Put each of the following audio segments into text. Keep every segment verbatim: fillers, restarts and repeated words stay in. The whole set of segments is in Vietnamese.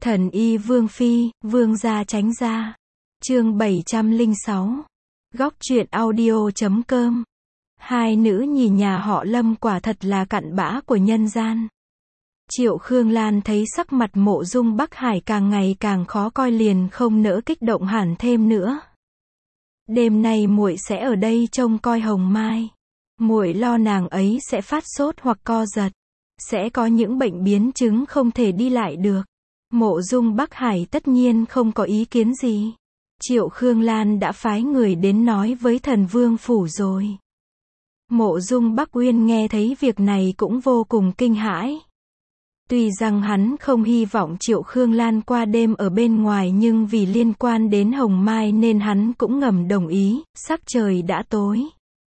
Thần y Vương Phi, Vương gia tránh ra. Chương bảy trăm lẻ sáu. Góc truyện audio chấm com. Hai nữ nhì nhà họ Lâm quả thật là cặn bã của nhân gian. Triệu Khương Lan thấy sắc mặt Mộ Dung Bắc Hải càng ngày càng khó coi liền không nỡ kích động hẳn thêm nữa. Đêm nay muội sẽ ở đây trông coi Hồng Mai. Muội lo nàng ấy sẽ phát sốt hoặc co giật, sẽ có những bệnh biến chứng không thể đi lại được. Mộ Dung Bắc Hải tất nhiên không có ý kiến gì. Triệu Khương Lan đã phái người đến nói với Thần Vương phủ rồi. Mộ Dung Bắc Uyên nghe thấy việc này cũng vô cùng kinh hãi. Tuy rằng hắn không hy vọng Triệu Khương Lan qua đêm ở bên ngoài nhưng vì liên quan đến Hồng Mai nên hắn cũng ngầm đồng ý. Sắc trời đã tối.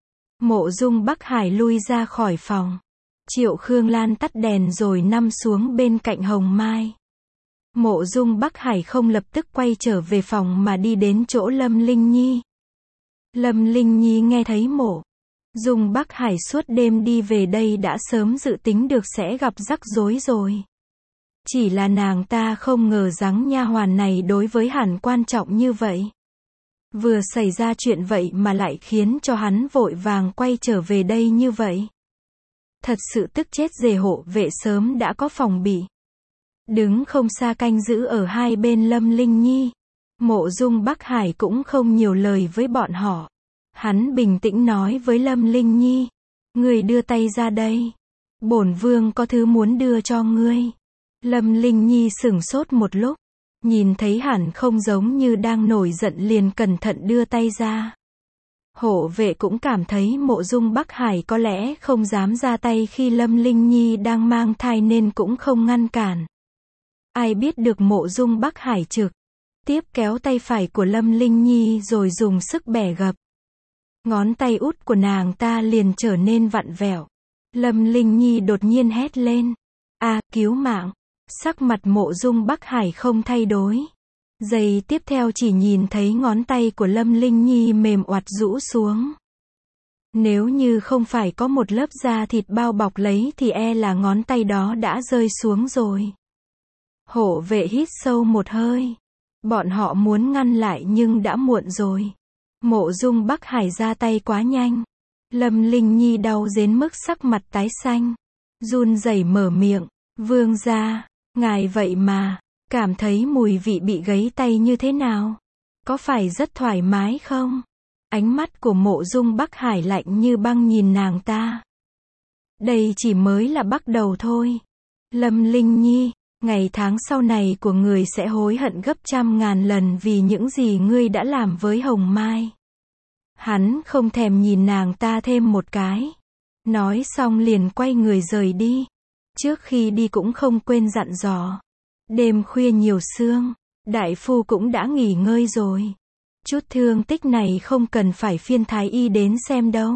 Mộ Dung Bắc Hải lui ra khỏi phòng. Triệu Khương Lan tắt đèn rồi nằm xuống bên cạnh Hồng Mai. Mộ Dung Bắc Hải không lập tức quay trở về phòng mà đi đến chỗ Lâm Linh Nhi. Lâm Linh Nhi nghe thấy Mộ Dung Bắc Hải suốt đêm đi về đây đã sớm dự tính được sẽ gặp rắc rối rồi. Chỉ là nàng ta không ngờ rằng nha hoàn này đối với hắn quan trọng như vậy. Vừa xảy ra chuyện vậy mà lại khiến cho hắn vội vàng quay trở về đây như vậy. Thật sự tức chết dề hộ vệ sớm đã có phòng bị. Đứng không xa canh giữ ở hai bên Lâm Linh Nhi. Mộ Dung Bắc Hải cũng không nhiều lời với bọn họ. Hắn bình tĩnh nói với Lâm Linh Nhi. Ngươi đưa tay ra đây. Bổn vương có thứ muốn đưa cho ngươi. Lâm Linh Nhi sửng sốt một lúc. Nhìn thấy hẳn không giống như đang nổi giận liền cẩn thận đưa tay ra. Hộ vệ cũng cảm thấy Mộ Dung Bắc Hải có lẽ không dám ra tay khi Lâm Linh Nhi đang mang thai nên cũng không ngăn cản. Ai biết được Mộ Dung Bắc Hải trực tiếp kéo tay phải của Lâm Linh Nhi rồi dùng sức bẻ gập. Ngón tay út của nàng ta liền trở nên vặn vẹo. Lâm Linh Nhi đột nhiên hét lên. A, cứu mạng! Sắc mặt Mộ Dung Bắc Hải không thay đổi. Giây tiếp theo chỉ nhìn thấy ngón tay của Lâm Linh Nhi mềm oặt rũ xuống. Nếu như không phải có một lớp da thịt bao bọc lấy thì e là ngón tay đó đã rơi xuống rồi. Hộ vệ hít sâu một hơi. Bọn họ muốn ngăn lại nhưng đã muộn rồi. Mộ Dung Bắc Hải ra tay quá nhanh. Lâm Linh Nhi đau đến mức sắc mặt tái xanh. Run rẩy mở miệng. Vương gia, ngài vậy mà, cảm thấy mùi vị bị gấy tay như thế nào? Có phải rất thoải mái không? Ánh mắt của Mộ Dung Bắc Hải lạnh như băng nhìn nàng ta. Đây chỉ mới là bắt đầu thôi. Lâm Linh Nhi, ngày tháng sau này của người sẽ hối hận gấp trăm ngàn lần vì những gì ngươi đã làm với Hồng Mai. Hắn không thèm nhìn nàng ta thêm một cái. Nói xong liền quay người rời đi. Trước khi đi cũng không quên dặn dò. Đêm khuya nhiều sương, đại phu cũng đã nghỉ ngơi rồi. Chút thương tích này không cần phải phiên thái y đến xem đâu.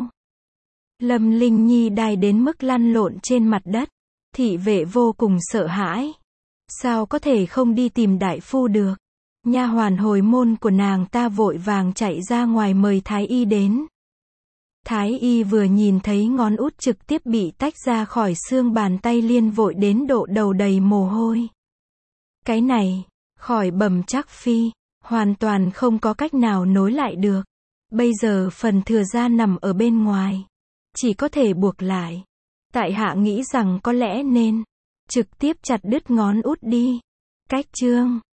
Lâm Linh Nhi đai đến mức lăn lộn trên mặt đất. Thị vệ vô cùng sợ hãi. Sao có thể không đi tìm đại phu được? Nha hoàn hồi môn của nàng ta vội vàng chạy ra ngoài mời thái y đến. Thái y vừa nhìn thấy ngón út trực tiếp bị tách ra khỏi xương bàn tay liền vội đến độ đầu đầy mồ hôi. Cái này, khỏi bẩm chắc phi, hoàn toàn không có cách nào nối lại được. Bây giờ phần thừa da nằm ở bên ngoài. Chỉ có thể buộc lại. Tại hạ nghĩ rằng có lẽ nên trực tiếp chặt đứt ngón út đi. Cách chương